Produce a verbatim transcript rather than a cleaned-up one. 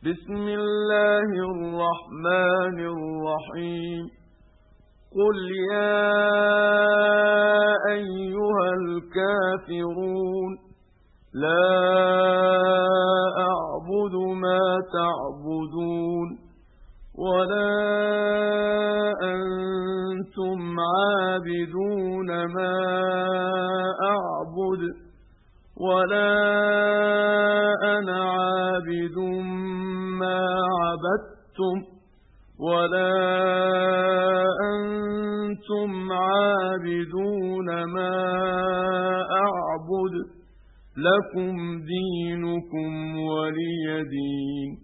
بسم الله الرحمن الرحيم قل يا أيها الكافرون لا أعبد ما تعبدون ولا أنتم عابدون ما أعبد ولا أنا عابد ما عبدتم ولا أنتم عابدون ما أعبد لكم دينكم ولي دين.